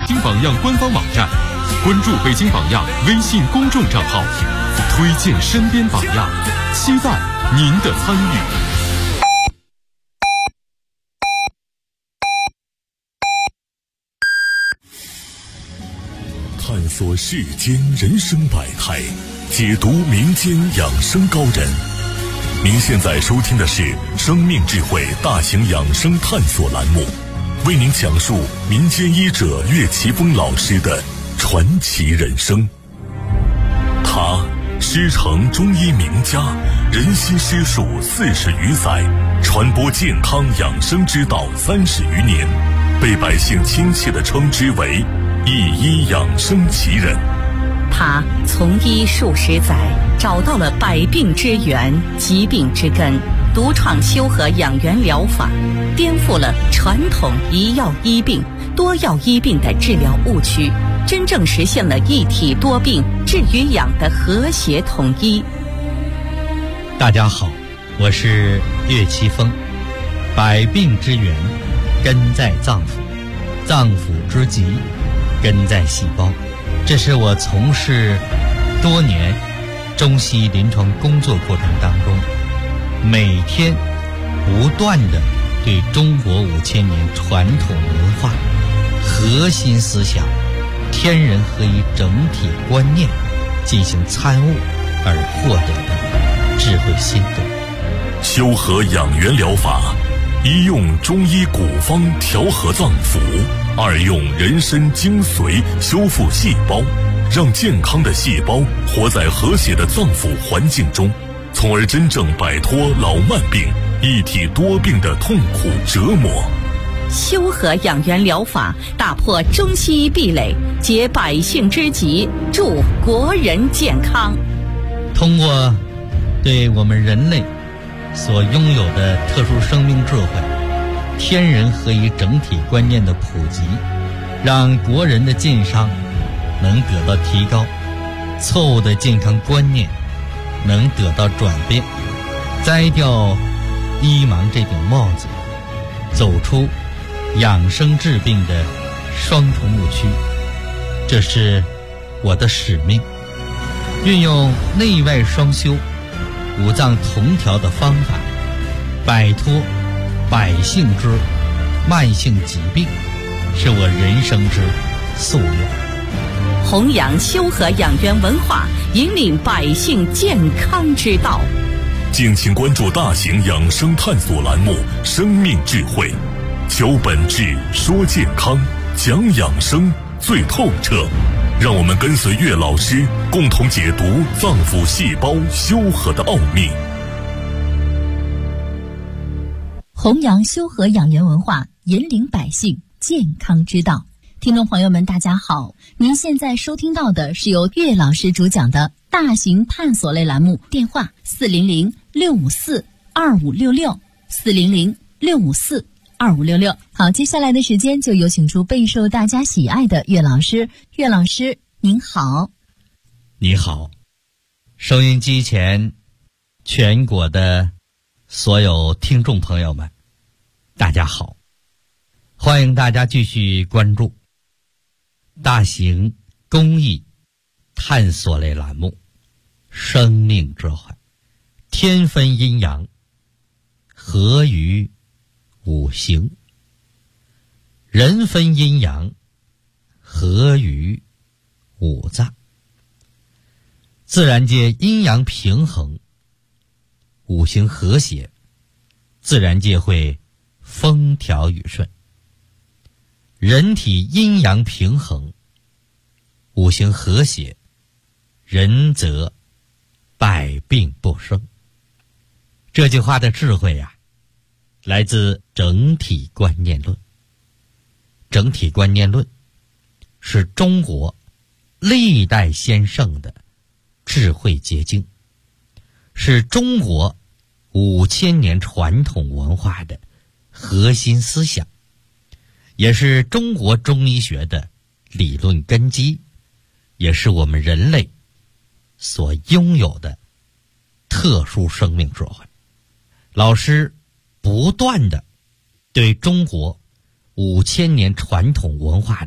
京榜样官方网站，关注北京榜样微信公众账号，推荐身边榜样，期待您的参与。 探索世间人生百态，解读民间养生高人。您现在收听的是生命智慧大型养生探索栏目，为您讲述民间医者岳奇峰老师的传奇人生。他师承中医名家，人心师术40余载，传播健康养生之道30余年，被百姓亲切地称之为一医养生奇人。 他从医数十载，找到了百病之源、疾病之根，独创修和养元疗法，颠覆了传统一药医病、多药医病的治疗误区，真正实现了一体多病、治与养的和谐统一。 大家好，我是岳奇峰。百病之源根在脏腑，脏腑之疾根在细胞。这是我从事多年中西临床工作过程当中，每天不断地对中国5000年传统文化核心思想天人合一整体观念进行参悟而获得的智慧心得。 修和养元疗法，一用中医古方调和脏腑，二用人参精髓修复细胞，让健康的细胞活在和谐的脏腑环境中，从而真正摆脱老慢病、一体多病的痛苦折磨。 修和养元疗法打破中西医壁垒，解百姓之急，助国人健康。 通过对我们人类所拥有的特殊生命智慧、天人合一整体观念的普及，让国人的健康能得到提高，错误的健康观念能得到转变，摘掉医盲这顶帽子，走出养生治病的双重误区。这是我的使命，运用内外双修、五脏同调的方法，摆脱百姓之慢性疾病，是我人生之夙愿。 弘扬修和养元文化，引领百姓健康之道。 敬请关注大型养生探索栏目《生命智慧》，求本质，说健康，讲养生最透彻。让我们跟随岳老师，共同解读脏腑细胞修和的奥秘。 弘扬修和养元文化，引领百姓健康之道。听众朋友们，大家好，您现在收听到的是由岳老师主讲的大型探索类栏目，电话400-654-2566，400-654-2566。好，接下来的时间就有请出备受大家喜爱的岳老师。岳老师您好。 你好，收音机前全国的所有听众朋友们，大家好，欢迎大家继续关注大型公益探索类栏目《生命智慧》，天分阴阳，合于五行；人分阴阳，合于五脏。自然界阴阳平衡，五行和谐，自然界会风调雨顺。人体阴阳平衡，五行和谐，人则百病不生。这句话的智慧呀，来自整体观念论。整体观念论是中国历代先圣的智慧结晶，是中国5000年传统文化的核心思想，也是中国中医学的理论根基，也是我们人类所拥有的特殊生命智慧。老师不断地对中国5000年传统文化的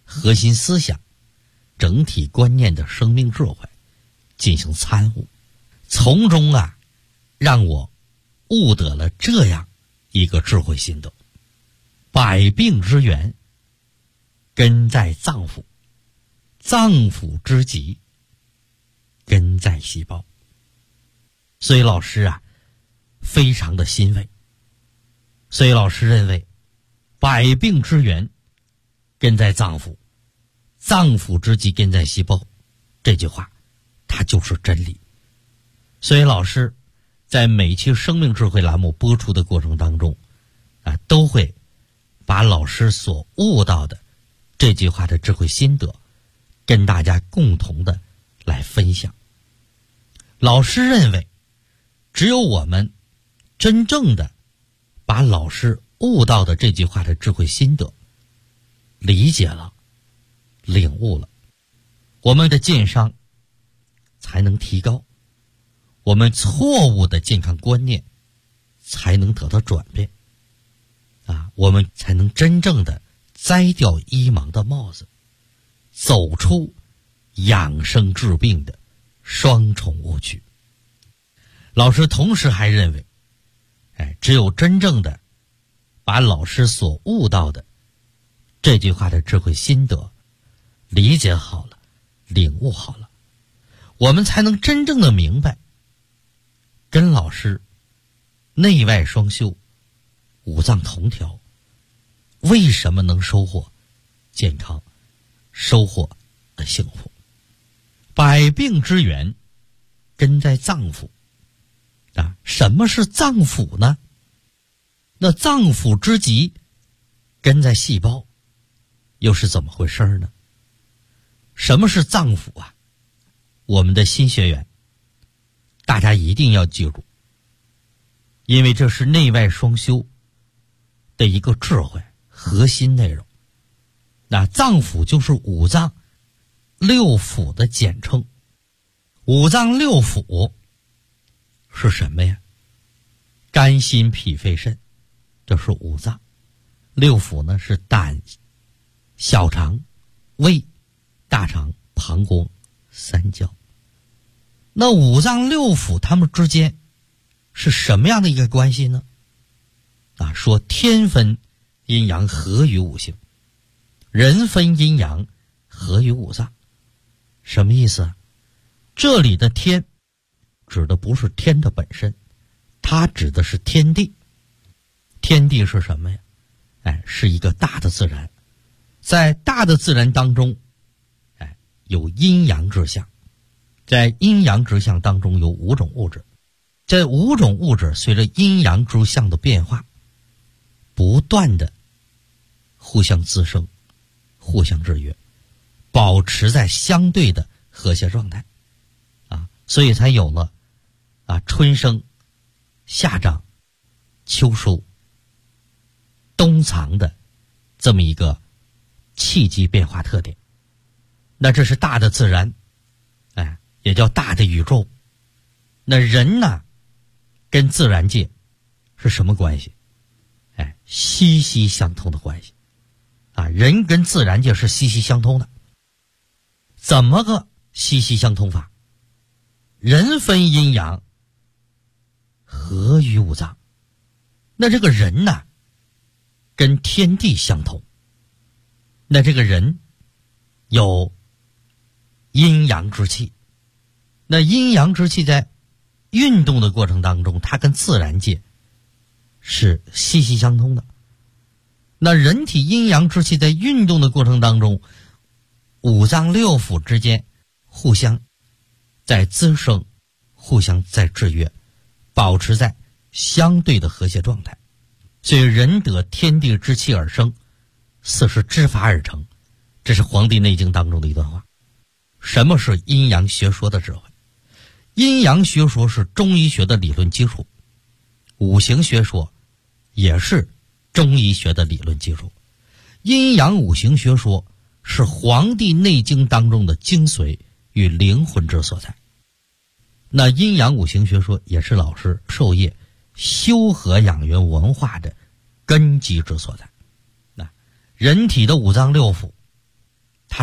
核心思想、整体观念的生命智慧进行参悟，从中让我悟得了这样一个智慧心得：百病之源根在脏腑，脏腑之疾根在细胞。所以老师非常的欣慰。所以老师认为，百病之源根在脏腑，脏腑之疾根在细胞，这句话它就是真理。所以老师在每期生命智慧栏目播出的过程当中都会把老师所悟到的这句话的智慧心得跟大家共同的来分享。老师认为，只有我们真正的把老师悟到的这句话的智慧心得理解了、领悟了，我们的健商才能提高，我们错误的健康观念才能得到转变我们才能真正的摘掉医盲的帽子，走出养生治病的双重误区。老师同时还认为，只有真正的把老师所悟到的这句话的智慧心得理解好了、领悟好了，我们才能真正的明白，跟老师内外双修、五脏同调，为什么能收获健康、收获幸福。百病之源根在脏腑什么是脏腑呢？那脏腑之疾根在细胞，又是怎么回事呢？什么是脏腑我们的新学员大家一定要记住，因为这是内外双修的一个智慧核心内容。脏腑就是五脏六腑的简称。五脏六腑是什么呀？肝心脾肺肾，这是五脏。六腑呢是胆、小肠、胃、大肠、膀胱、三焦。那五脏六腑它们之间是什么样的一个关系呢？说天分阴阳合于五行，人分阴阳合于五脏。什么意思这里的天指的不是天的本身，它指的是天地。天地是什么呀？是一个大的自然。在大的自然当中有阴阳之象，在阴阳之象当中有五种物质，这五种物质随着阴阳之象的变化不断的互相滋生、互相制约，保持在相对的和谐状态所以才有了春生、夏长、秋收、冬藏的这么一个气机变化特点。那这是大的自然也叫大的宇宙。那人呢跟自然界是什么关系？息息相通的关系人跟自然界是息息相通的。怎么个息息相通法？人分阴阳合于五脏。那这个人呢跟天地相同，那这个人有阴阳之气，那阴阳之气在运动的过程当中，它跟自然界是息息相通的。那人体阴阳之气在运动的过程当中，五脏六腑之间互相在滋生，互相在制约，保持在相对的和谐状态。所以人得天地之气而生，四时之法而成，这是《黄帝内经》当中的一段话。什么是阴阳学说的智慧？阴阳学说是中医学的理论基础，五行学说也是中医学的理论基础。阴阳五行学说是《黄帝内经》当中的精髓与灵魂之所在。那阴阳五行学说也是老师授业修和养元文化的根基之所在。人体的五脏六腑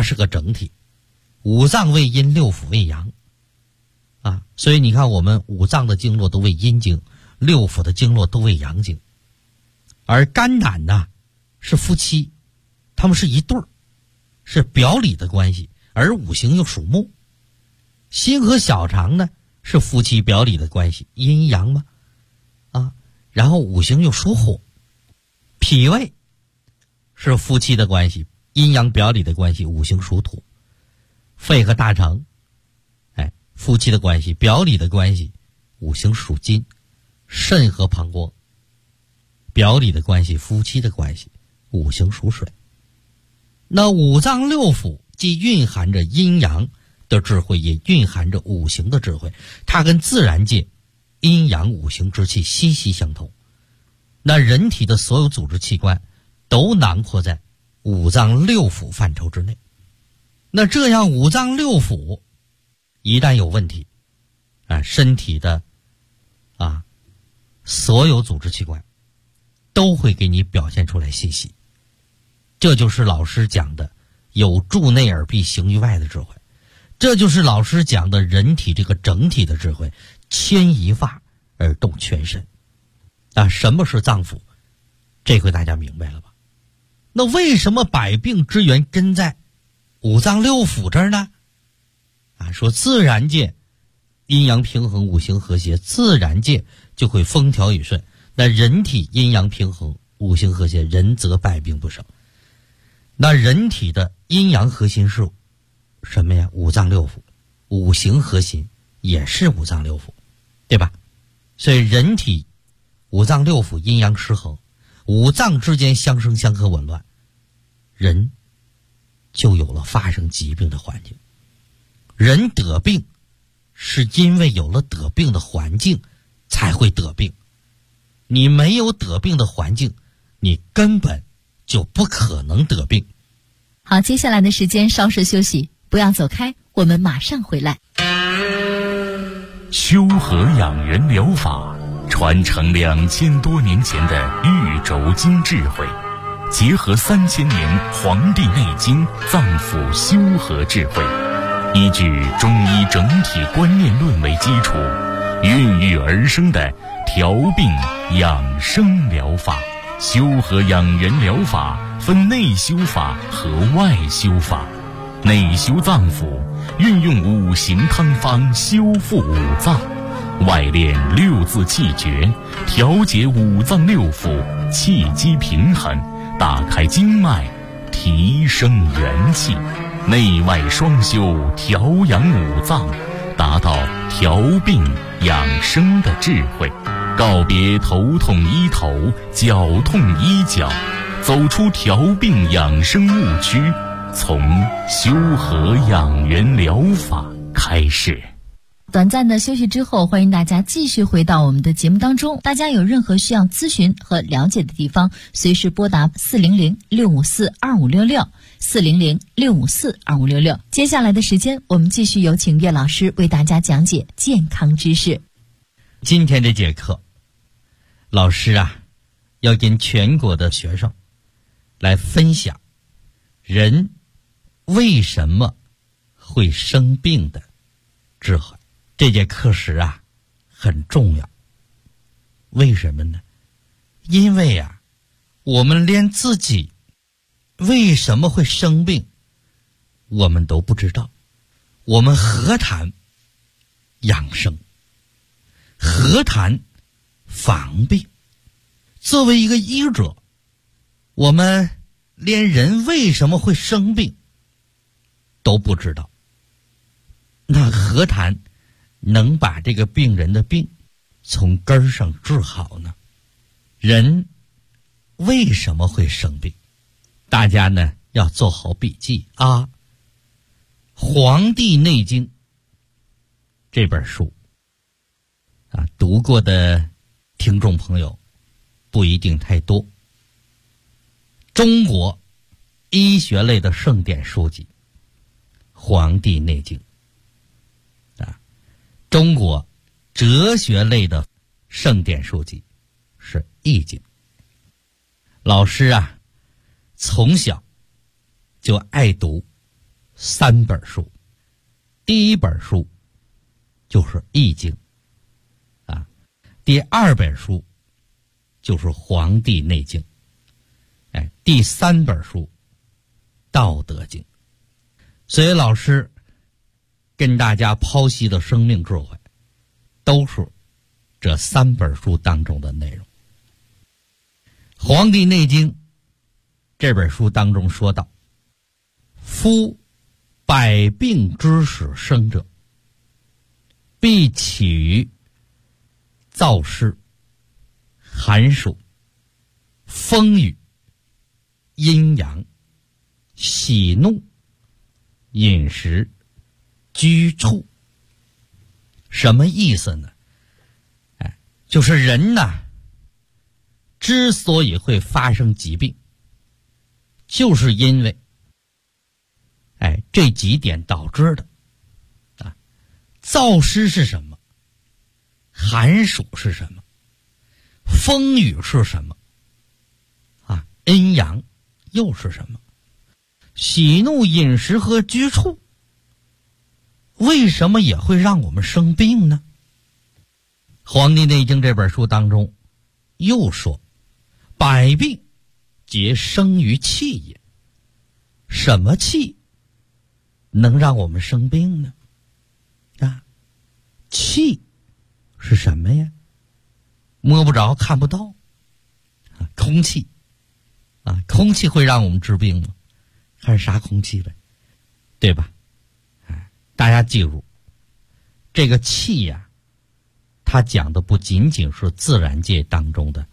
是个整体，五脏为阴，六腑为阳啊，所以你看我们五脏的经络都为阴经，六腑的经络都为阳经。而肝胆呢是夫妻，他们是一对儿，是表里的关系，而五行又属木。心和小肠呢是夫妻表里的关系，阴阳嘛啊，然后五行又属火。脾胃是夫妻的关系，阴阳表里的关系，五行属土。肺和大肠夫妻的关系，表里的关系，五行属金。肾和膀胱表里的关系，夫妻的关系，五行属水。那五脏六腑既蕴含着阴阳的智慧，也蕴含着五行的智慧，它跟自然界阴阳五行之气息息相通。那人体的所有组织器官都囊括在五脏六腑范畴之内。那这样五脏六腑一旦有问题身体的所有组织器官都会给你表现出来信息。这就是老师讲的有助内而必行于外的智慧，这就是老师讲的人体这个整体的智慧，牵一发而动全身什么是脏腑？这回大家明白了吧？那为什么百病之源根在五脏六腑这儿呢？说自然界阴阳平衡，五行和谐，自然界就会风调雨顺。那人体阴阳平衡，五行和谐，人则百病不生。那人体的阴阳核心是什么呀？五脏六腑，五行核心也是五脏六腑，对吧？所以人体五脏六腑阴阳失衡，五脏之间相生相克紊乱，人就有了发生疾病的环境。人得病是因为有了得病的环境才会得病，你没有得病的环境，你根本就不可能得病。 好，接下来的时间稍事休息，不要走开，我们马上回来。 修和养元疗法传承2000多年前的玉轴经智慧，结合3000年《黄帝内经》脏腑修和智慧，依据中医整体观念论为基础，孕育而生的调病养生疗法。修和养元疗法分内修法和外修法。内修脏腑，运用五行汤方修复五脏；外练六字气诀，调节五脏六腑，气机平衡，打开经脉，提升元气。内外双修，调养五脏，达到调病养生的智慧。告别头痛医头，脚痛医脚，走出调病养生误区，从修和养元疗法开始。 短暂的休息之后，欢迎大家继续回到我们的节目当中。大家有任何需要咨询和了解的地方，随时拨打400-654-2566 400-654-2566。接下来的时间，我们继续有请岳老师为大家讲解健康知识。 今天这节课，老师要跟全国的学生来分享人为什么会生病的智慧。这节课时很重要。为什么呢？因为我们连自己为什么会生病我们都不知道，我们何谈养生，何谈防病？作为一个医者，我们连人为什么会生病都不知道，那何谈能把这个病人的病从根儿上治好呢？人为什么会生病？大家呢要做好笔记《黄帝内经》这本书读过的听众朋友不一定太多。中国医学类的圣典书籍《黄帝内经》中国哲学类的圣典书籍是《易经》。老师从小就爱读 3本书。第一本书就是《易经》啊，第2本书就是《黄帝内经》，第3本书《道德经》。所以老师跟大家剖析的生命智慧，都是这3本书当中的内容。《黄帝内经》这本书当中说道：夫百病之始生者，必起于燥湿、寒暑、风雨、阴阳、喜怒、饮食、居处。什么意思呢？就是人呢，之所以会发生疾病，就是因为这几点导致的啊。燥湿是什么？寒暑是什么？风雨是什么？啊，阴阳又是什么？喜怒饮食和居处为什么也会让我们生病呢？《黄帝内经》这本书当中又说：百病皆生于气也。什么气能让我们生病呢？气是什么呀？摸不着看不到空气空气会让我们治病吗？看是啥空气呗，对吧？大家记住，这个气呀，它讲的不仅仅是自然界当中的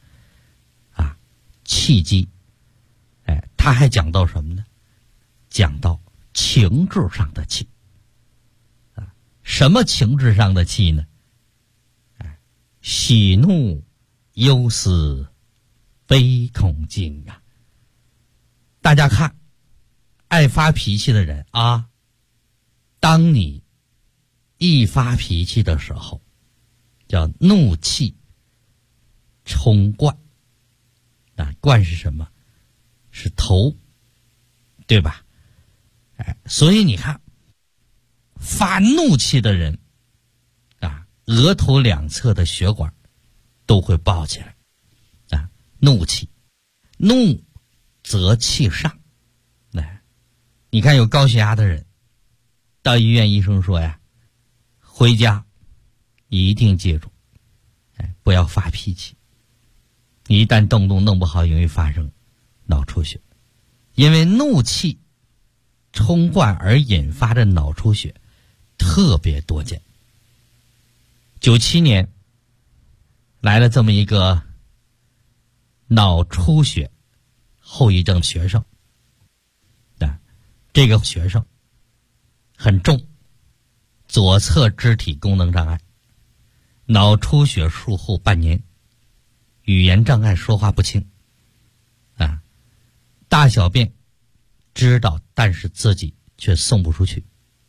气机，它还讲到什么呢？讲到情志上的气。什么情志上的气呢？喜怒忧思悲恐惊啊。大家看，爱发脾气的人啊，当你一发脾气的时候，叫怒气冲冠。冠是什么？是头，对吧？所以你看，发怒气的人额头两侧的血管都会爆起来怒气，怒则气上。你看有高血压的人到医院，医生说呀，回家一定记住不要发脾气，一旦动弄不好，容易发生脑出血。因为怒气冲冠而引发的脑出血特别多见。97年来了这么一个脑出血后遗症学生，这个学生很重，左侧肢体功能障碍，脑出血术后半年，语言障碍，说话不清大小便知道，但是自己却送不出去。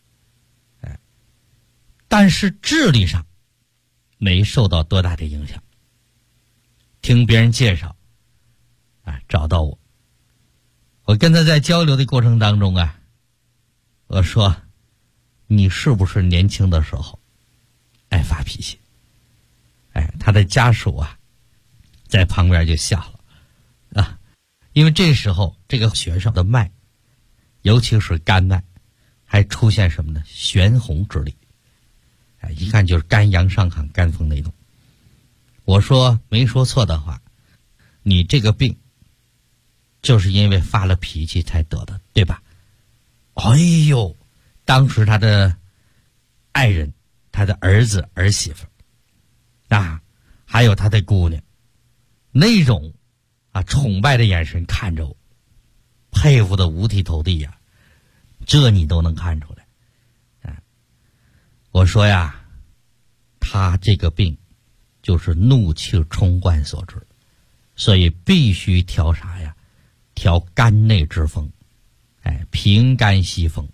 但是智力上没受到多大的影响。听别人介绍找到我跟他在交流的过程当中我说，你是不是年轻的时候爱发脾气？他的家属在旁边就笑了因为这时候这个学生的脉，尤其是肝脉，还出现什么呢？悬红之力，一看就是肝阳上亢，肝风内动。我说没说错的话，你这个病就是因为发了脾气才得的，对吧？哎呦，当时他的爱人，他的儿子儿媳妇还有他的姑娘，那种崇拜的眼神看着我，佩服的五体投地这你都能看出来我说他这个病就是怒气冲冠所致，所以必须调啥呀？调肝内之风，平肝息风，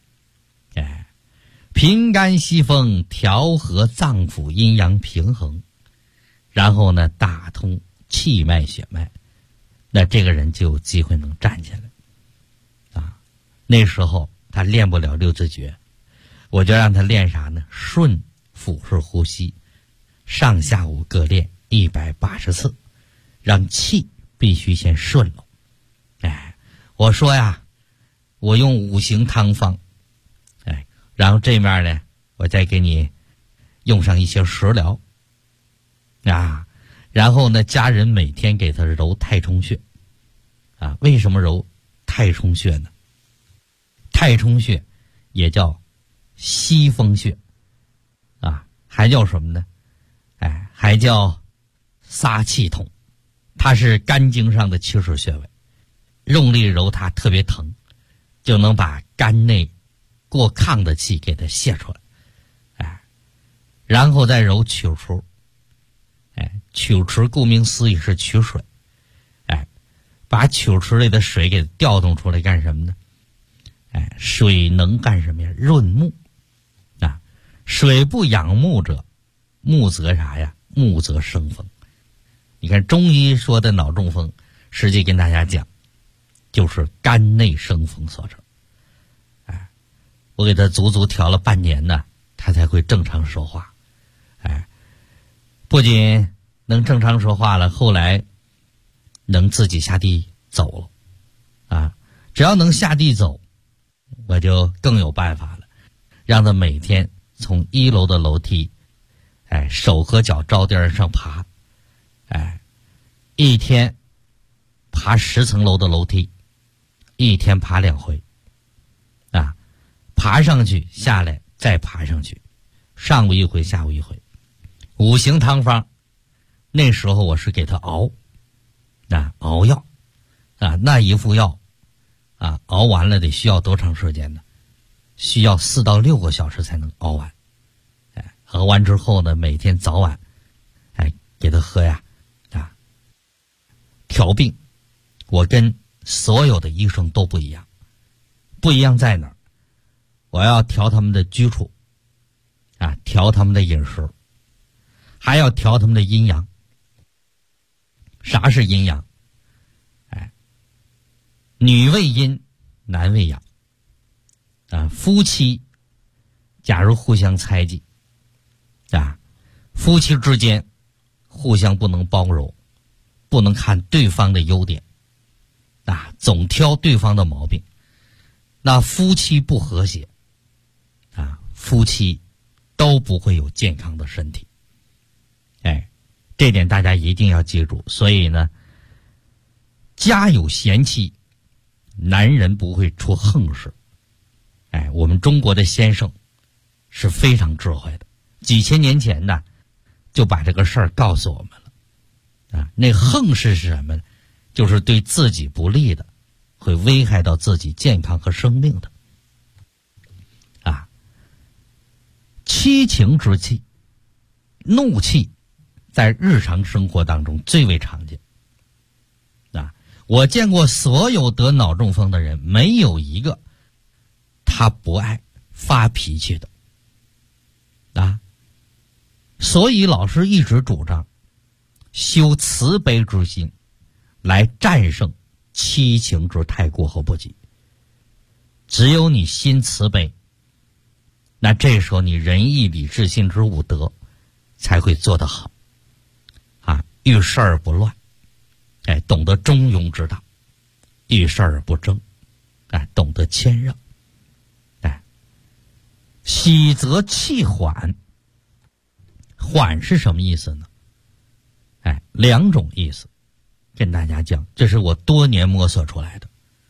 平肝息风，调和脏腑阴阳平衡，然后呢打通气脉血脉，那这个人就有机会能站起来那时候他练不了六字诀，我就让他练啥呢？顺腹式呼吸，上下午各练180次，让气必须先顺了。我说呀，我用5行汤方，然后这面呢，我再给你用上一些食疗啊，然后呢，家人每天给他揉太冲穴啊。为什么揉太冲穴呢？太冲穴也叫西风穴啊，还叫什么呢？还叫撒气筒，它是肝经上的起始穴位，用力揉它特别疼，就能把肝内过亢的气给它泄出来。然后再揉曲池，曲池顾名思义是取水，把曲池里的水给调动出来干什么呢？水能干什么呀？润木啊，水不养木者，木则啥呀？木则生风。你看中医说的脑中风，实际跟大家讲，就是肝内生风所致。我给他足足调了半年呢，他才会正常说话。不仅能正常说话了，后来能自己下地走了只要能下地走，我就更有办法了，让他每天从1楼的楼梯手和脚着地上爬，一天爬10层楼的楼梯，一天爬2回爬上去下来再爬上去，上午1回下午1回。5行汤方那时候我是给他熬药那一副药熬完了得需要多长时间呢？需要4到6个小时才能熬完。熬完之后呢，每天早晚给他喝调病。我跟所有的医生都不一样，不一样在哪儿？我要调他们的居处调他们的饮食，还要调他们的阴阳。啥是阴阳？女为阴，男为阳夫妻假如互相猜忌夫妻之间互相不能包容，不能看对方的优点总挑对方的毛病，那夫妻不和谐夫妻都不会有健康的身体。这点大家一定要记住。所以呢，家有贤妻，男人不会出横事。我们中国的先生是非常智慧的，几千年前呢就把这个事儿告诉我们了那横事是什么呢？就是对自己不利的，会危害到自己健康和生命的七情之气，怒气在日常生活当中最为常见我见过所有得脑中风的人，没有一个他不爱发脾气的所以老师一直主张修慈悲之心，来战胜七情之太过和不及。只有你心慈悲，那这时候你仁义礼智信之五德才会做得好遇事而不乱懂得中庸之道，遇事而不争懂得谦让喜则气缓。缓是什么意思呢？2种意思跟大家讲，这是我多年摸索出来的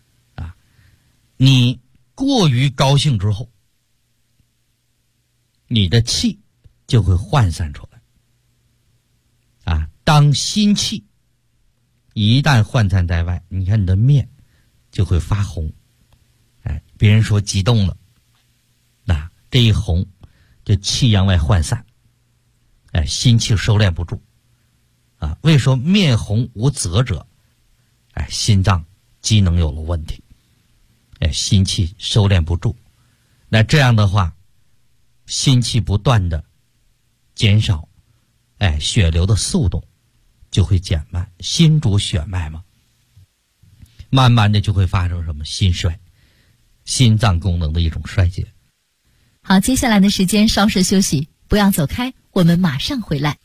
你过于高兴之后，你的气就会涣散出来当心气一旦涣散在外，你看你的面就会发红别人说激动了这一红就气阳外涣散心气收敛不住为说面红无泽者心脏机能有了问题心气收敛不住，那这样的话心气不断的减少血流的速度就会减慢，心主血脉嘛，慢慢的就会发生什么心衰心脏功能的一种衰竭。 好，接下来的时间稍事休息，不要走开，我们马上回来。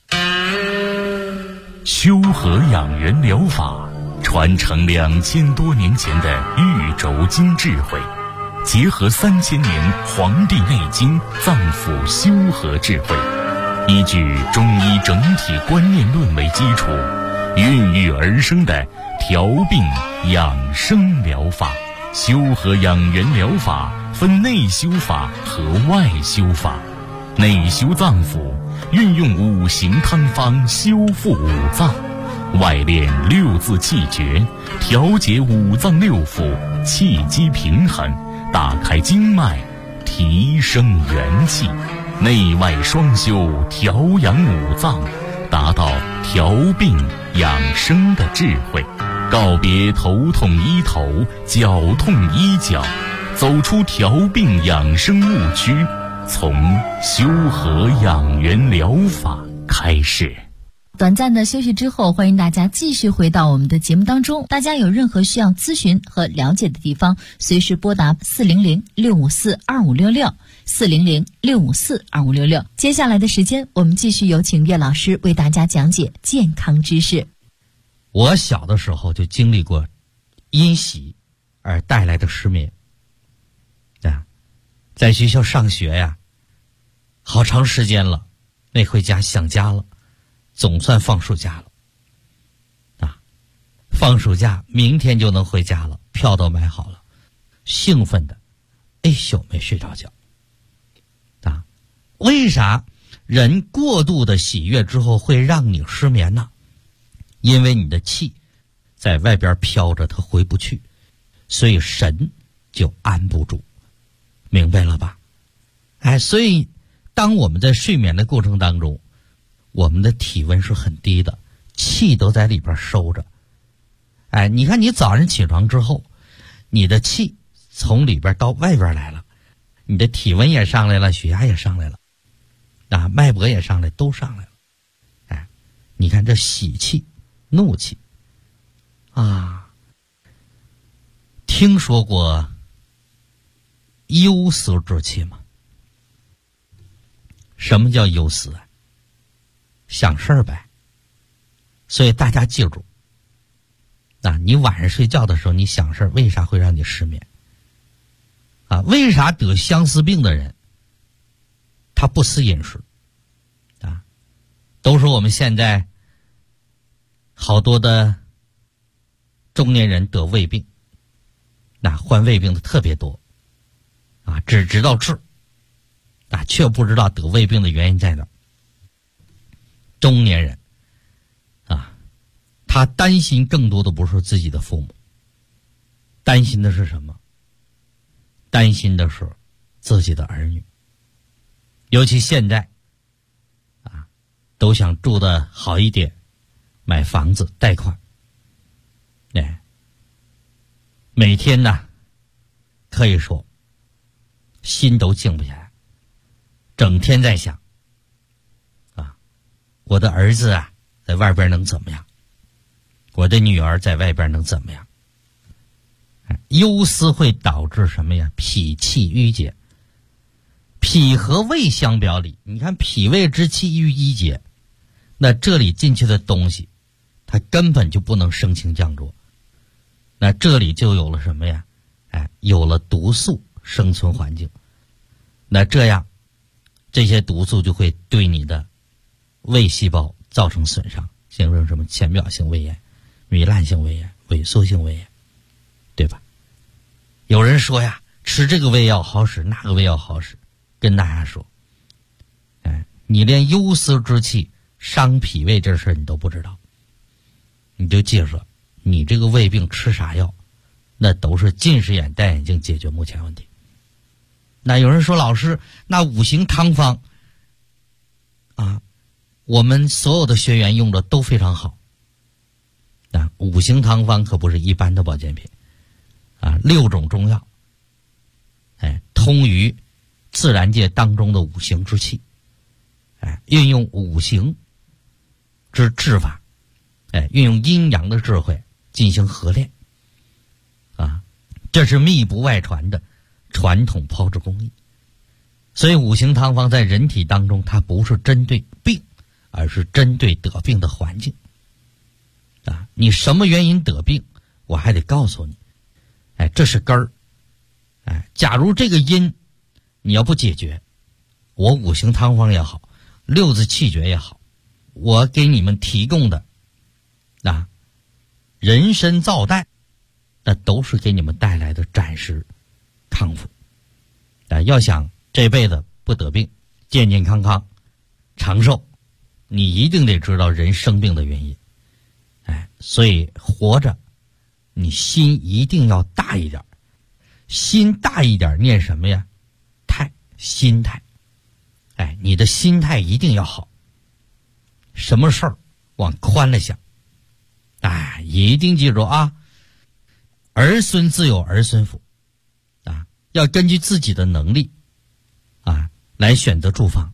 修和养元疗法传承2000多年前的玉轴经智慧，结合3000年《黄帝内经》脏腑修和智慧，依据中医整体观念论为基础，孕育而生的调病养生疗法。修和养元疗法分内修法和外修法。内修脏腑，运用5行汤方修复5脏；外练6字气诀，调节5脏6腑，气机平衡，打开经脉，提升元气。内外双修，调养5脏，达到调病养生的智慧。告别头痛医头，脚痛医脚，走出调病养生误区，从修和养元疗法开始。 短暂的休息之后，欢迎大家继续回到我们的节目当中。大家有任何需要咨询和了解的地方，随时拨打400-654-2566 400-654-2566。接下来的时间，我们继续有请岳老师为大家讲解健康知识。 我小的时候就经历过因喜而带来的失眠啊，在学校上学呀，好长时间了，那回家想家了，总算放暑假了啊！放暑假明天就能回家了，票都买好了，兴奋的一宿没睡着觉啊！为啥人过度的喜悦之后会让你失眠呢？因为你的气在外边飘着，它回不去，所以神就安不住，明白了吧？哎，所以当我们在睡眠的过程当中，我们的体温是很低的，气都在里边收着。哎，你看你早上起床之后，你的气从里边到外边来了，你的体温也上来了，血压也上来了，啊，脉搏也上来，都上来了。哎，你看这喜气怒气啊，听说过忧思之气吗？什么叫忧思啊？想事儿呗。所以大家记住啊，你晚上睡觉的时候你想事儿，为啥会让你失眠啊？为啥得相思病的人他不思饮食啊？都是我们现在好多的中年人得胃病，那患胃病的特别多啊，只知道治啊，却不知道得胃病的原因在哪。中年人啊，他担心更多的不是自己的父母，担心的是什么？担心的是自己的儿女。尤其现在啊，都想住得好一点，买房子贷款，哎，每天呢可以说心都静不下来，整天在想啊，我的儿子啊在外边能怎么样，我的女儿在外边能怎么样。忧思会导致什么呀？脾气郁结。脾和胃相表里，你看脾胃之气郁结，那这里进去的东西它根本就不能升清降浊，那这里就有了什么呀？哎，有了毒素生存环境。那这样这些毒素就会对你的胃细胞造成损伤，形成什么浅表性胃炎、糜烂性胃炎、萎缩性胃炎，对吧？有人说呀，吃这个胃药好使，那个胃药好使，跟大家说，哎，你连忧思之气伤脾胃这事你都不知道，你就记住，你这个胃病吃啥药，那都是近视眼戴眼镜解决目前问题。那有人说，老师，那5行汤方啊，我们所有的学员用的都非常好。啊，5行汤方可不是一般的保健品啊，6种中药，哎，通于自然界当中的5行之气，哎，运用5行之治法，哎，运用阴阳的智慧进行合炼，啊，这是密不外传的传统炮制工艺。所以五行汤方在人体当中，它不是针对病，而是针对得病的环境。你什么原因得病，我还得告诉你，这是根儿。假如这个因你要不解决，我五行汤方也好，六字气诀也好，我给你们提供的人参皂带，那都是给你们带来的暂时康复。要想这辈子不得病，健健康康长寿，你一定得知道人生病的原因。所以活着你心一定要大一点，心大一点念什么呀？态，心态。你的心态一定要好，什么事儿往宽了想。一定记住啊，儿孙自有儿孙福要根据自己的能力来选择住房。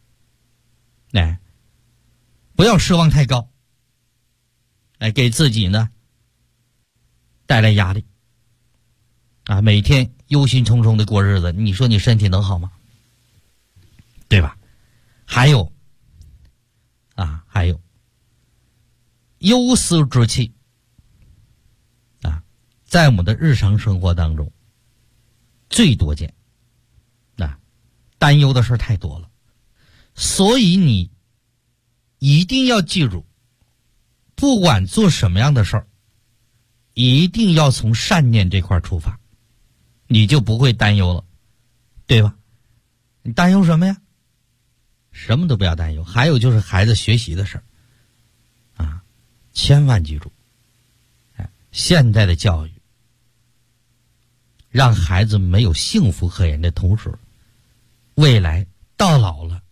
不要奢望太高，给自己呢带来压力每天忧心忡忡的过日子，你说你身体能好吗？对吧？还有忧思之气在我们的日常生活当中最多见。担忧的事太多了，所以你一定要记住，不管做什么样的事儿，一定要从善念这块出发，你就不会担忧了，对吧？你担忧什么呀？什么都不要担忧。还有就是孩子学习的事儿千万记住，现在的教育让孩子没有幸福可言的同时，未来到老了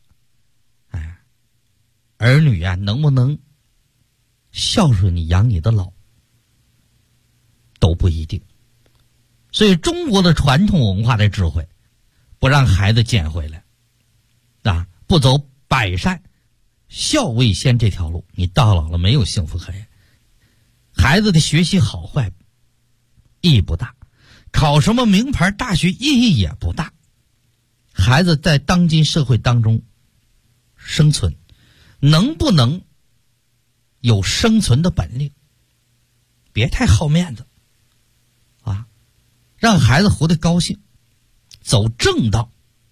儿女能不能孝顺你养你的老都不一定。所以中国的传统文化的智慧，不让孩子捡回来不走百善孝为先这条路，你到老了没有幸福可言。孩子的学习好坏意义不大，考什么名牌大学意义也不大。孩子在当今社会当中生存，能不能有生存的本领，别太好面子让孩子活得高兴，走正道，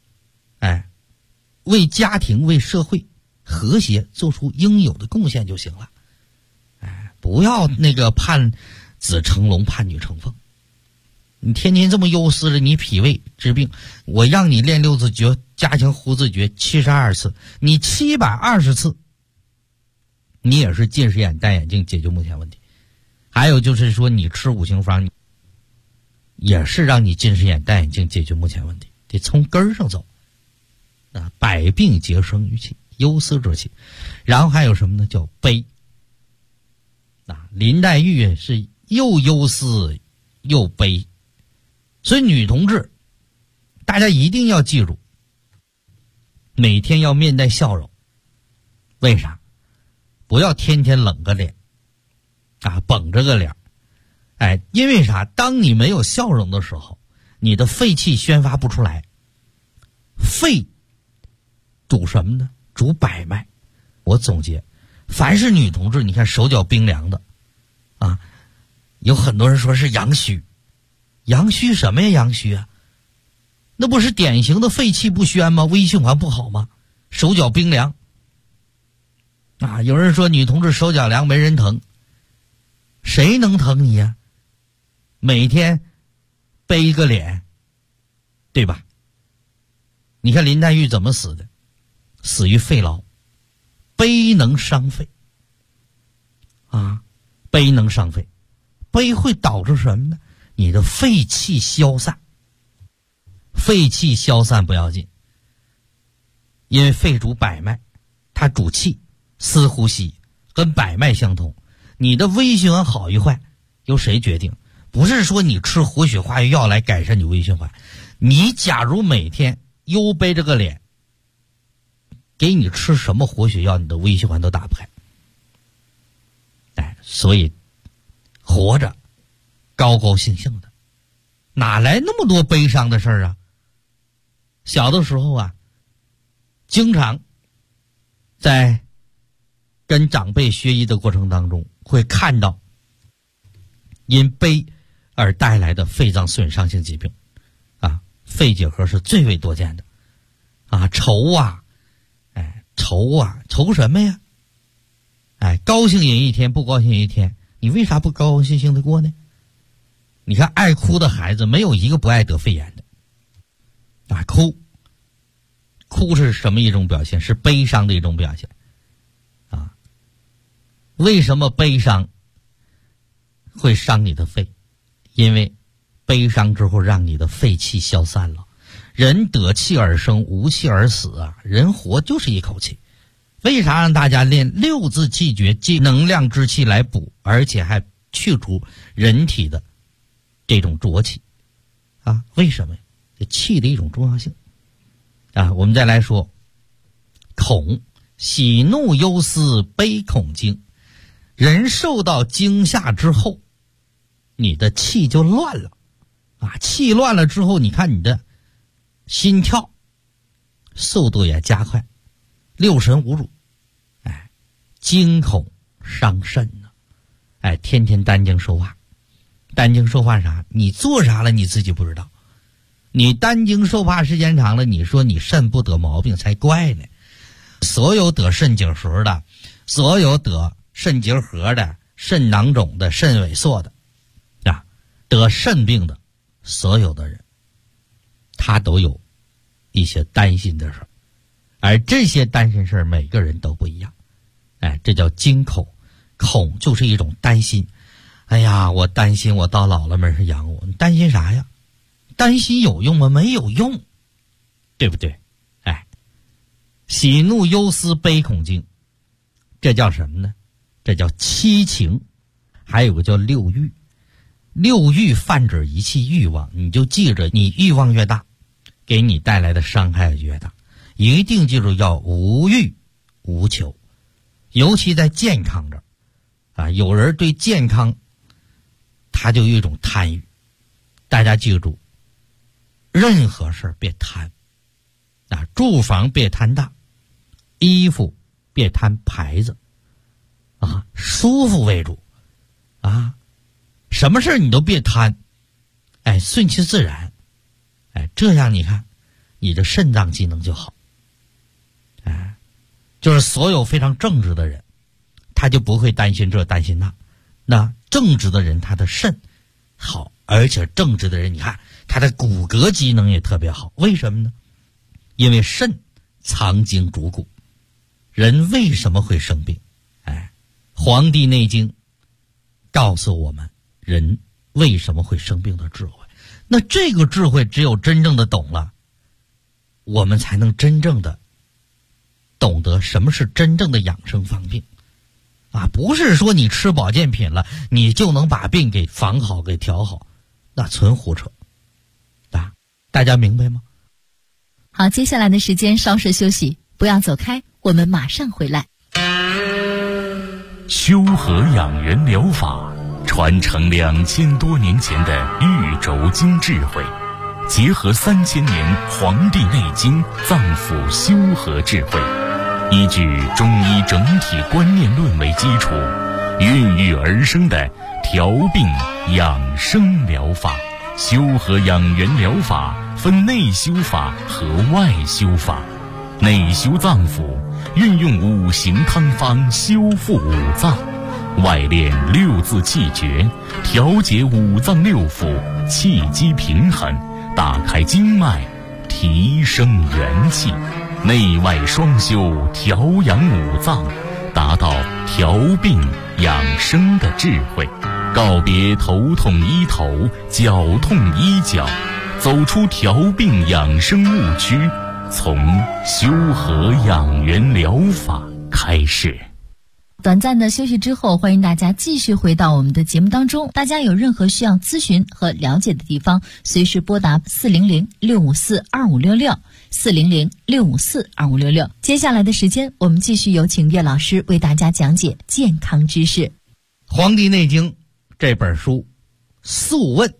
为家庭为社会和谐做出应有的贡献就行了。不要盼子成龙盼女成凤，你天天这么忧思着你脾胃治病，我让你练六字诀加强呼字诀72次，你720次你也是近视眼戴眼镜解决目前问题。还有就是说你吃五行方也是让你近视眼戴眼镜解决目前问题，得从根儿上走百病皆生于气，忧思之气。然后还有什么呢？叫悲林黛玉是又忧思又悲。所以女同志大家一定要记住，每天要面带笑容。为啥？不要天天冷个脸绷着个脸。因为啥？当你没有笑容的时候，你的肺气宣发不出来。肺主什么呢？主百脉。我总结，凡是女同志，你看手脚冰凉的有很多人说是阳虚。阳虚什么呀？阳虚那不是典型的肺气不宣吗？微循环不好吗？手脚冰凉有人说女同志手脚凉没人疼，谁能疼你呀？每天背一个脸，对吧？你看林黛玉怎么死的？死于肺痨。悲能伤肺悲能伤肺。悲会导致什么呢？你的肺气消散。肺气消散不要紧，因为肺主百脉，它主气，司呼吸，跟百脉相通。你的微循环好与坏由谁决定？不是说你吃活血化瘀药来改善你微循环。你假如每天又背着个脸，给你吃什么活血药，你的微循环都打不开。所以活着高高兴兴的， 哪来那么多悲伤的事儿啊？小的时候啊，经常在跟长辈学医的过程当中，会看到因悲而带来的肺脏损伤性疾病啊，肺结核是最为多见的啊。愁啊，愁什么呀？高兴饮一天，不高兴一天，你为啥不高高兴兴的过呢？你看爱哭的孩子没有一个不爱得肺炎的啊。哭是什么一种表现？是悲伤的一种表现啊。为什么悲伤会伤你的肺？因为悲伤之后让你的肺气消散了。人得气而生，无气而死啊。人活就是一口气。为啥让大家练六字气诀，借能量之气来补，而且还去除人体的这种浊气啊？为什么呀？这气的一种重要性啊。我们再来说恐，喜怒忧思悲恐惊。人受到惊吓之后，你的气就乱了啊。气乱了之后，你看你的心跳速度也加快，六神无主，惊恐伤肾呢。天天担惊受怕。担惊受怕啥？你做啥了你自己不知道。你担惊受怕时间长了，你说你肾不得毛病才怪呢。所有得肾结核的，所有得肾结核的、肾囊肿的、肾萎缩的啊，得肾病的所有的人，他都有一些担心的事儿，而这些担心事儿每个人都不一样。这叫惊恐。恐就是一种担心。哎呀，我担心我到老了没人养我。你担心啥呀？担心有用吗？没有用，对不对？喜怒忧思悲恐惊，这叫什么呢？这叫七情。还有个叫六欲。六欲泛指一切欲望，你就记着，你欲望越大，给你带来的伤害越大。一定记住要无欲无求。尤其在健康这儿啊，有人对健康他就有一种贪欲。大家记住，任何事儿别贪啊，住房别贪大，衣服别贪牌子啊，舒服为主啊，什么事儿你都别贪，顺其自然，这样你看你的肾脏机能就好。就是所有非常正直的人，他就不会担心这担心那。那正直的人他的肾好，而且正直的人你看他的骨骼机能也特别好。为什么呢？因为肾藏精主骨。人为什么会生病？黄帝内经告诉我们人为什么会生病的智慧。那这个智慧只有真正的懂了，我们才能真正的懂得什么是真正的养生防病啊！不是说你吃保健品了你就能把病给防好给调好，那纯胡扯啊！大家明白吗？ 好，接下来的时间稍事休息，不要走开，我们马上回来。 修和养元疗法传承2000多年前的玉轴经智慧，结合3000年《黄帝内经》脏腑修和智慧，依据中医整体观念论为基础，孕育而生的调病养生疗法。修和养元疗法分内修法和外修法。内修脏腑，运用5行汤方修复五脏；外练6字气诀，调节五脏六腑，气机平衡，打开经脉，提升元气。内外双修，调养五脏，达到调病养生的智慧。告别头痛医头，脚痛医脚，走出调病养生误区，从修和养元疗法开始。 短暂的休息之后，欢迎大家继续回到我们的节目当中。大家有任何需要咨询和了解的地方，随时拨打400-654-2566 400-654-2566。接下来的时间，我们继续有请岳老师为大家讲解健康知识。 《黄帝内经》这本书，素问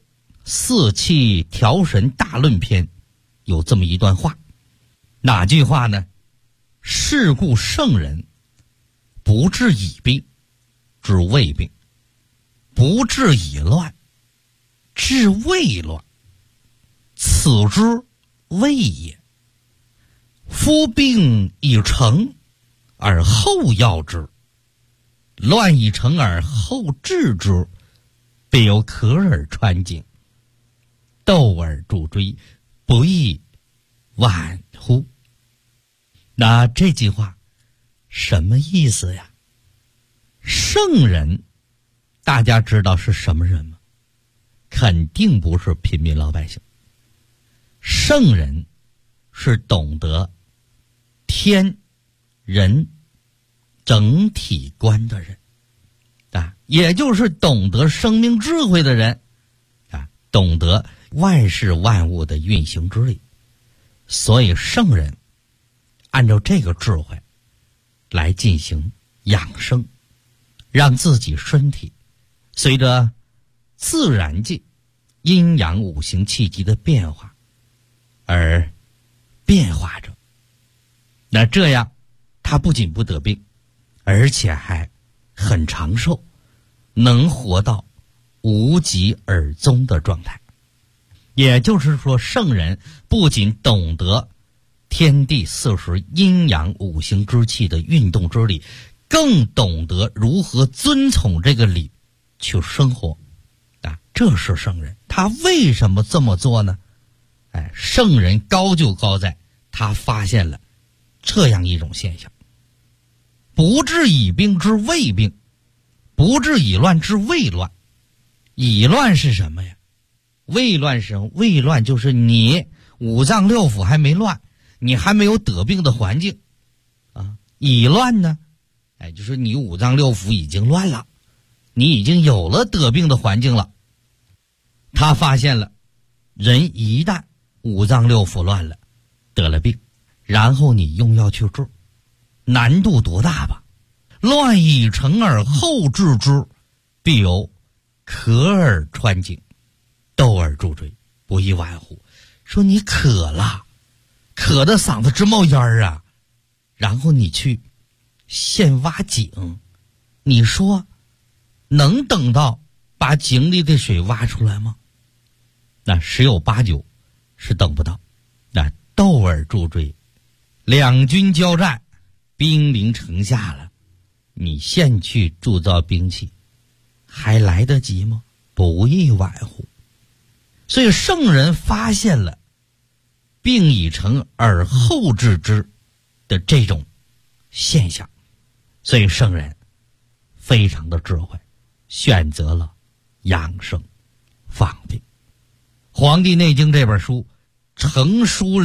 四气调神大论篇有这么一段话，哪句话呢？是故圣人不治已病，治未病；不治已乱，治未乱。此之谓也。夫病已成而后药之，乱已成而后治之，必有可耳穿颈，窦而助椎，不亦晚乎？那这句话什么意思呀？圣人大家知道是什么人吗？肯定不是平民老百姓。圣人是懂得天人整体观的人啊，也就是懂得生命智慧的人啊，懂得万事万物的运行之理。所以圣人按照这个智慧来进行养生，让自己身体随着自然界阴阳五行气机的变化而变化着。那这样他不仅不得病，而且还很长寿，能活到无疾而终的状态。也就是说，圣人不仅懂得天地四时阴阳五行之气的运动之理，更懂得如何遵从这个理去生活啊，这是圣人。他为什么这么做呢？圣人高就高在他发现了这样一种现象：不治已病之未病，不治已乱之未乱。已乱是什么呀？未乱是什么？未乱就是你五脏六腑还没乱，你还没有得病的环境啊。已乱呢，就是你五脏六腑已经乱了，你已经有了得病的环境了。他发现了，人一旦五脏六腑乱了，得了病，然后你用药去治，难度多大吧？乱已成而后治之，必有可耳穿颈，窦而助椎，不亦晚乎？说你渴了，渴得嗓子直冒烟啊，然后你去现挖井，你说能等到把井里的水挖出来吗？那十有八九是等不到。那窦而助椎，两军交战，兵临城下了，你现去铸造兵器还来得及吗？不亦晚乎？所以圣人发现了病已成而后治之的这种现象，所以圣人非常的智慧，选择了养生防病。《黄帝内经》这本书成书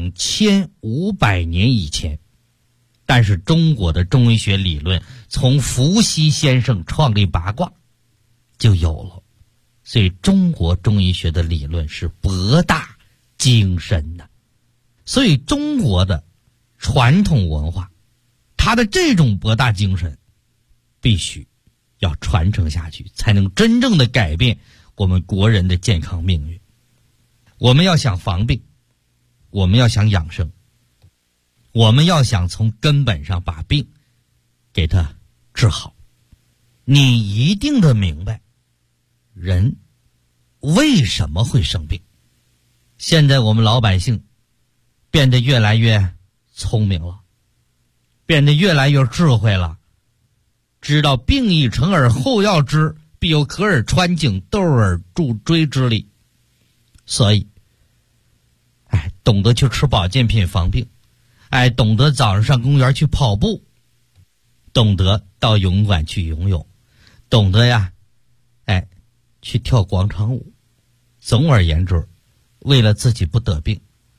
2500年以前，但是中国的中医学理论从伏羲先生创立八卦就有了，所以中国中医学的理论是博大精深的。所以中国的传统文化，它的这种博大精深必须要传承下去，才能真正的改变我们国人的健康命运。我们要想防病，我们要想养生，我们要想从根本上把病给它治好，你一定得明白人为什么会生病。现在我们老百姓变得越来越聪明了，变得越来越智慧了，知道病已成而后药之，必有可耳穿颈，窦而助椎之理。所以懂得去吃保健品防病，懂得早上上公园去跑步，懂得到游泳馆去游泳，懂得去跳广场舞。总而言之，为了自己不得病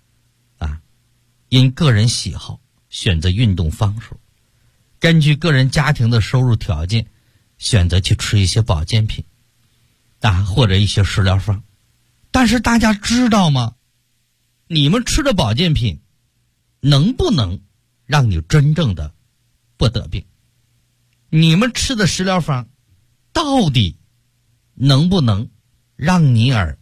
因个人喜好选择运动方式，根据个人家庭的收入条件选择去吃一些保健品或者一些食疗方。但是大家知道吗？你们吃的保健品能不能让你真正的不得病？你们吃的食疗方到底能不能让你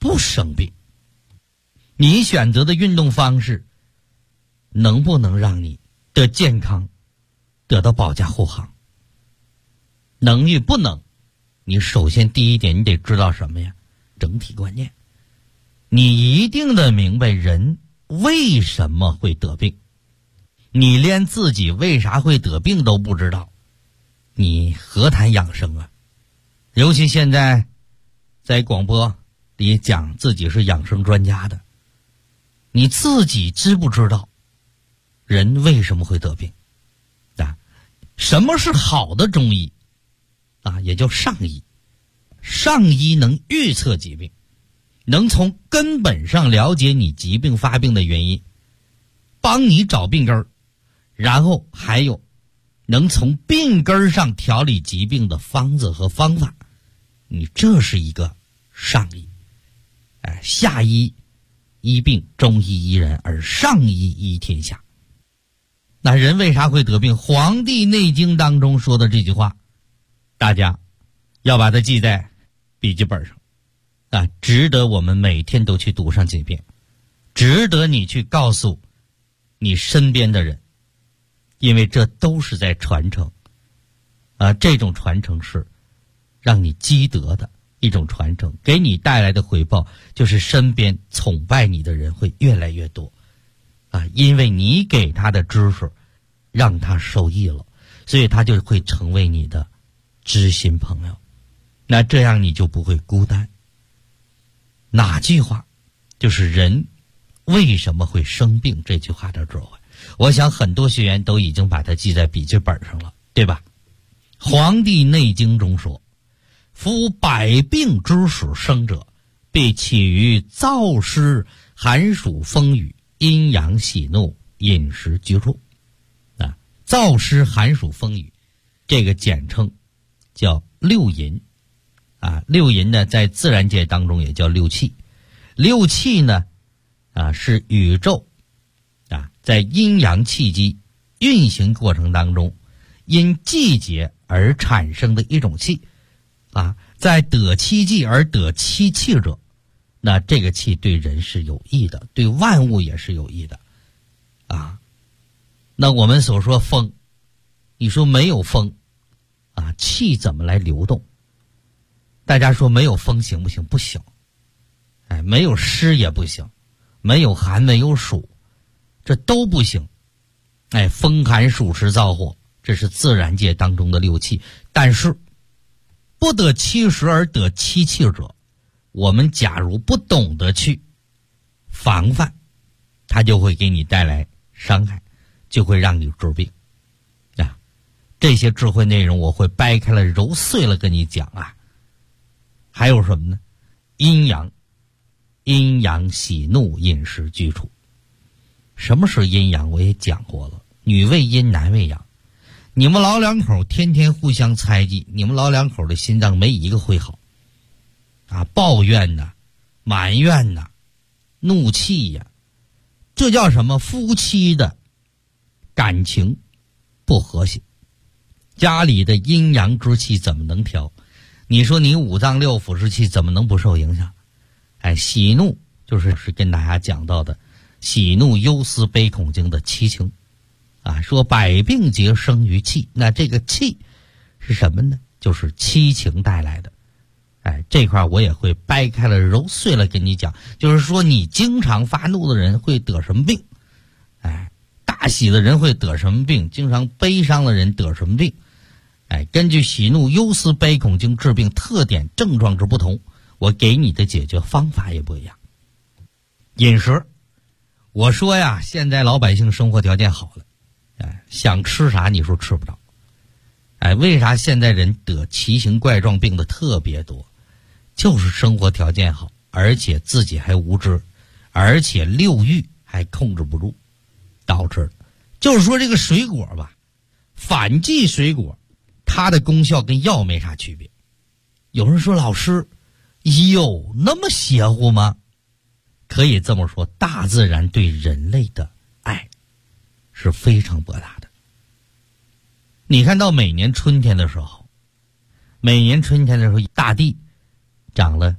不生病。你选择的运动方式能不能让你的健康得到保驾护航？能与不能，你首先第一点你得知道什么呀？整体观念。你一定得明白人为什么会得病。你连自己为啥会得病都不知道，你何谈养生啊？尤其现在在广播里讲自己是养生专家的，你自己知不知道人为什么会得病啊？什么是好的中医啊？也叫上医。上医能预测疾病，能从根本上了解你疾病发病的原因，帮你找病根儿，然后还有能从病根上调理疾病的方子和方法。你这是一个上医。下医医病，中医医人，而上医医天下。那人为啥会得病？《黄帝内经》当中说的这句话，大家要把它记在笔记本上啊，值得我们每天都去读上几遍，值得你去告诉你身边的人，因为这都是在传承啊，这种传承是让你积德的一种传承，给你带来的回报就是身边崇拜你的人会越来越多啊，因为你给他的知识让他受益了，所以他就会成为你的知心朋友，那这样你就不会孤单。哪句话？就是人为什么会生病这句话的智慧。我想很多学员都已经把它记在笔记本上了，对吧？《黄帝内经》中说，夫百病之始生者，必起于燥湿、寒暑、风雨、阴阳、喜怒、饮食、居住。啊，燥湿、寒暑、风雨，这个简称叫六淫。啊，六淫呢，在自然界当中也叫六气。六气呢，是宇宙在阴阳气机运行过程当中，因季节而产生的一种气。在得其季而得其气者，那这个气对人是有益的，对万物也是有益的。那我们所说风，你说没有风气怎么来流动？大家说没有风行不行？不行。没有湿也不行，没有寒没有暑，这都不行。风寒暑湿燥火，这是自然界当中的六气。但是不得其时而得其气者，我们假如不懂得去防范，它就会给你带来伤害，就会让你治病。这些智慧内容我会掰开了揉碎了跟你讲啊。还有什么呢？阴阳，阴阳喜怒饮食居处。什么是阴阳？我也讲过了，女为阴，男为阳。你们老两口天天互相猜忌，你们老两口的心脏没一个会好抱怨呐，埋怨呐，怒气呀，这叫什么？夫妻的感情不和谐，家里的阴阳之气怎么能调？你说你五脏六腑之气怎么能不受影响？喜怒就是跟大家讲到的喜怒忧思悲恐惊的七情说百病皆生于气。那这个气是什么呢？就是七情带来的。这块我也会掰开了揉碎了跟你讲，就是说你经常发怒的人会得什么病，大喜的人会得什么病，经常悲伤的人得什么病。根据喜怒忧思悲恐惊治病特点症状之不同，我给你的解决方法也不一样。饮食，我说呀，现在老百姓生活条件好了，想吃啥你说吃不着。为啥现在人得奇形怪状病的特别多？就是生活条件好，而且自己还无知，而且六欲还控制不住导致的。就是说这个水果吧，反季水果它的功效跟药没啥区别。有人说老师有那么邪乎吗？可以这么说，大自然对人类的爱是非常博大的。你看到每年春天的时候，大地长了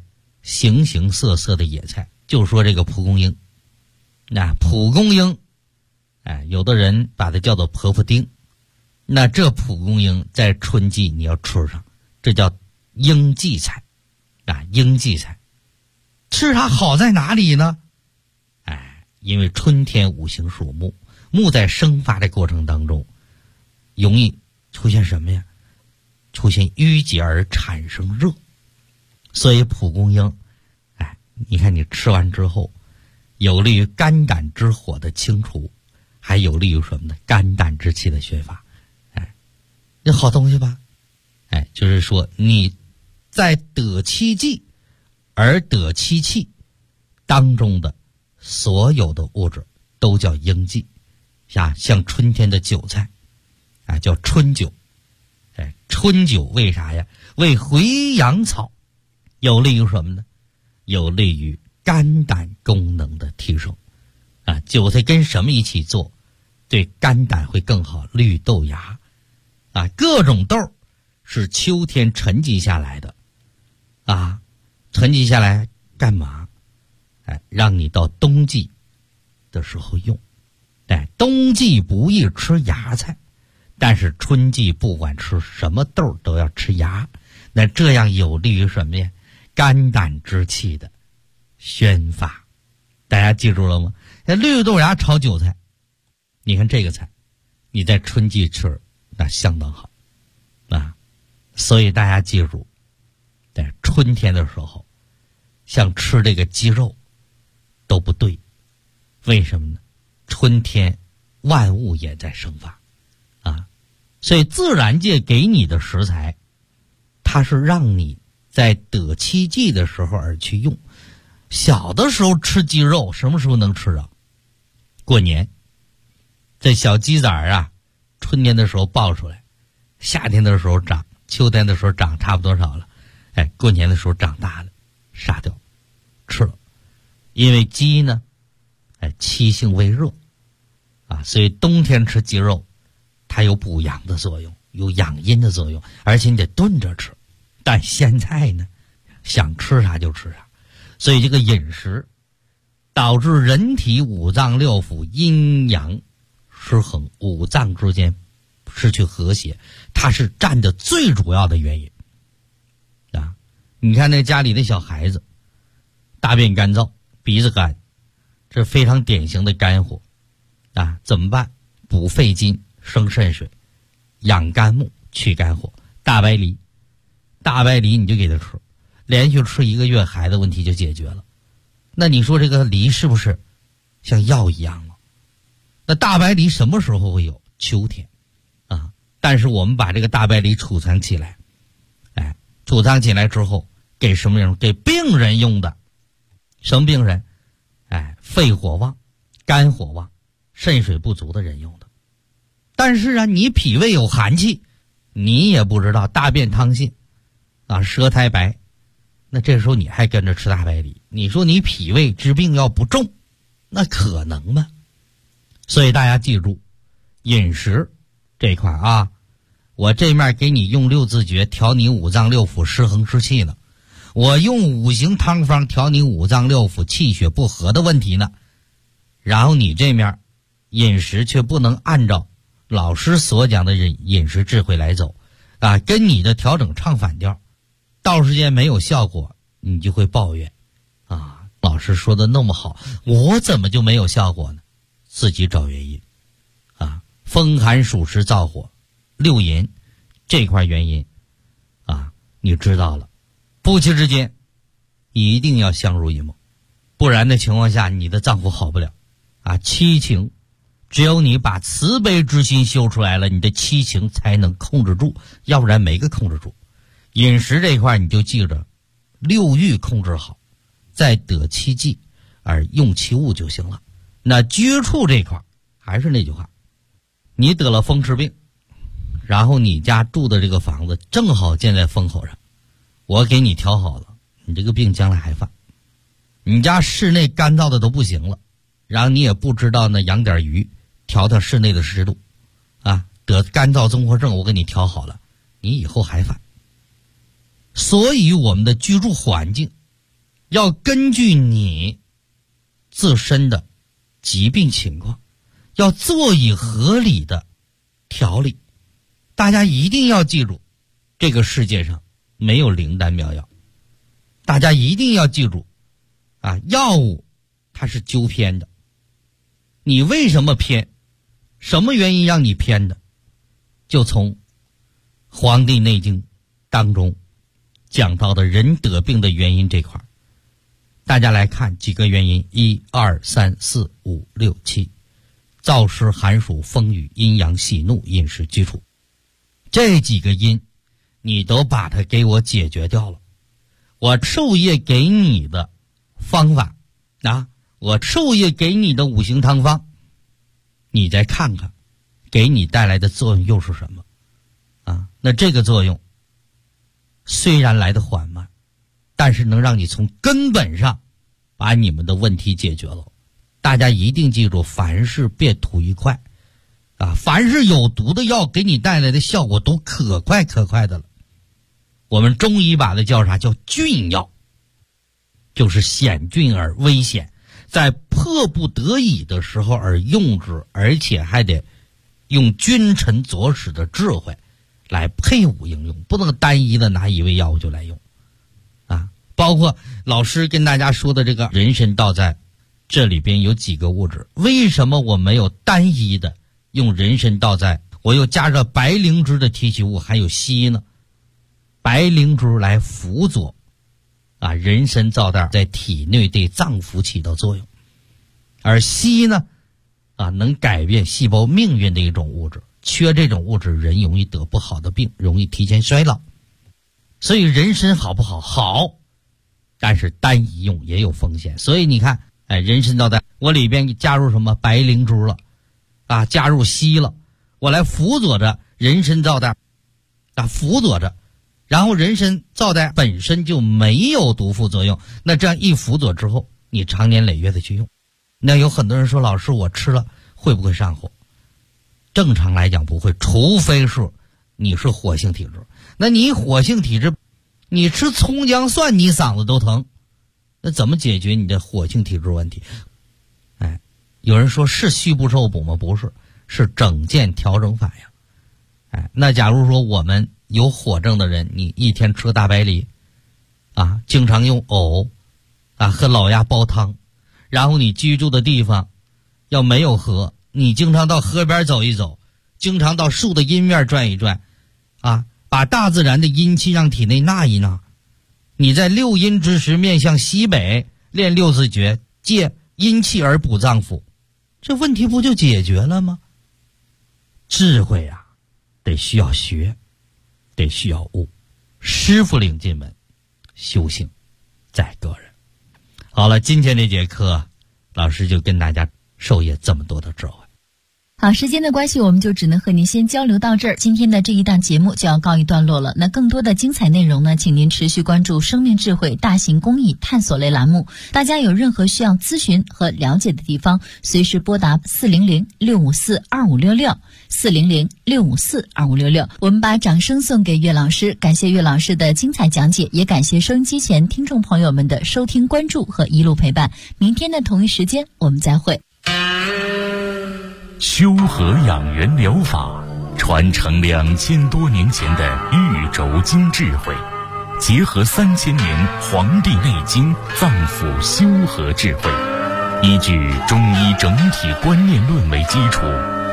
形形色色的野菜。就说这个蒲公英，那蒲公英，有的人把它叫做婆婆丁，那这蒲公英在春季你要吃上，这叫应季菜应季菜。吃它好在哪里呢？因为春天五行属木，木在生发的过程当中容易出现什么呀？出现淤结而产生热。所以蒲公英你看你吃完之后有利于肝胆之火的清除，还有利于什么呢？肝胆之气的宣发。这好东西吧？就是说你在得其气而得其气当中的所有的物质都叫应季。像春天的韭菜叫春韭。春韭为啥呀？为回阳草，有利于什么呢？有利于肝胆功能的提升。韭菜跟什么一起做对肝胆会更好？绿豆芽各种豆是秋天沉积下来的沉积下来干嘛？让你到冬季的时候用。冬季不宜吃芽菜，但是春季不管吃什么豆都要吃芽，那这样有利于什么呀？肝胆之气的宣发。大家记住了吗？绿豆芽炒韭菜，你看这个菜你在春季吃那相当好所以大家记住，在春天的时候像吃这个鸡肉都不对。为什么呢？春天万物也在生发所以自然界给你的食材，它是让你在得其季的时候而去用。小的时候吃鸡肉什么时候能吃到？过年。这小鸡崽春天的时候抱出来，夏天的时候长，秋天的时候长差不多少了，过年的时候长大了，杀掉吃了。因为鸡呢气性微热所以冬天吃鸡肉它有补阳的作用，有养阴的作用，而且你得炖着吃。但现在呢想吃啥就吃啥，所以这个饮食导致人体五脏六腑阴阳失衡，五脏之间失去和谐，它是占的最主要的原因你看那家里的小孩子大便干燥，鼻子干，这非常典型的肝火怎么办？补肺金，生肾水，养肝木，去肝火。大白梨你就给他吃，连续吃1个月，孩子问题就解决了。那你说这个梨是不是像药一样了？那大白梨什么时候会有？秋天但是我们把这个大白梨储藏起来，储藏起来之后给什么人？给病人用的。什么病人？肺火旺，肝火旺，肾水不足的人用的。但是你脾胃有寒气，你也不知道，大便溏心舌苔白，那这时候你还跟着吃大白梨，你说你脾胃之病要不重，那可能吗？所以大家记住，饮食这块我这面给你用6字诀调你五脏六腑失衡之气呢，我用五行汤方调你五脏六腑气血不和的问题呢，然后你这面饮食却不能按照老师所讲的饮食智慧来走跟你的调整唱反调，到时间没有效果，你就会抱怨老师说的那么好，我怎么就没有效果呢？自己找原因风寒暑湿燥火六淫这块原因你知道了，夫妻之间一定要相濡以沫，不然的情况下你的脏腑好不了七情只有你把慈悲之心修出来了，你的七情才能控制住，要不然没个控制住。饮食这一块你就记着6欲控制好，再得其剂而用其物就行了。那居处这块还是那句话，你得了风湿病，然后你家住的这个房子正好建在风口上，我给你调好了，你这个病将来还犯。你家室内干燥的都不行了，然后你也不知道呢，养点鱼调调室内的湿度得干燥综合症我给你调好了，你以后还犯。所以我们的居住环境要根据你自身的疾病情况，要做以合理的调理。大家一定要记住，这个世界上没有灵丹妙药。大家一定要记住药物它是纠偏的。你为什么偏？什么原因让你偏的？就从《黄帝内经》当中讲到的人得病的原因这块，大家来看几个原因：1、2、3、4、5、6、7，燥湿寒暑风雨阴阳喜怒饮食居处，这几个因你都把它给我解决掉了。我授业给你的方法我授业给你的五行汤方，你再看看给你带来的作用又是什么那这个作用虽然来得缓慢，但是能让你从根本上把你们的问题解决了。大家一定记住，凡事别图一快凡是有毒的药给你带来的效果都可快的了。我们中医把它叫啥？叫峻药，就是险峻而危险，在迫不得已的时候而用之，而且还得用君臣佐使的智慧来配伍应用，不能单一的拿一味药物就来用包括老师跟大家说的这个人参皂苷，这里边有几个物质，为什么我没有单一的用人参皂苷，我又加上白灵芝的提取物还有硒呢？白灵芝来辅佐人参皂苷在体内对脏腑起到作用，而硒呢能改变细胞命运的一种物质，缺这种物质人容易得不好的病，容易提前衰老。所以人参好不好？好，但是单一用也有风险。所以你看人参皂苷我里边加入什么白灵芝了加入硒了，我来辅佐着人参皂苷辅佐着，然后人参皂苷本身就没有毒副作用，那这样一辅佐之后，你长年累月的去用。那有很多人说，老师我吃了会不会上火？正常来讲不会，除非是你是火性体质。那你火性体质，你吃葱姜蒜你嗓子都疼，那怎么解决你的火性体质问题？有人说是虚不受补吗？不是，是整件调整法呀。那假如说我们有火症的人，你一天吃大白梨经常用藕和老鸭煲汤，然后你居住的地方要没有河，你经常到河边走一走，经常到树的阴面转一转把大自然的阴气让体内纳一纳。你在六阴之时面向西北练六字诀，借阴气而补脏腑，这问题不就解决了吗？智慧得需要学，得需要悟，师傅领进门，修行在个人。好了，今天这节课老师就跟大家授业这么多的智慧。 好，时间的关系，我们就只能和您先交流到这儿。今天的这一档节目就要告一段落了。那更多的精彩内容呢，请您持续关注生命智慧大型公益探索类栏目。大家有任何需要咨询和了解的地方，随时拨打400-654-2566 400-654-2566。我们把掌声送给岳老师，感谢岳老师的精彩讲解，也感谢收音机前听众朋友们的收听关注和一路陪伴。明天的同一时间我们再会。 修和养元疗法传承2000多年前的玉轴经智慧，结合3000年《黄帝内经》脏腑修和智慧，依据中医整体观念论为基础，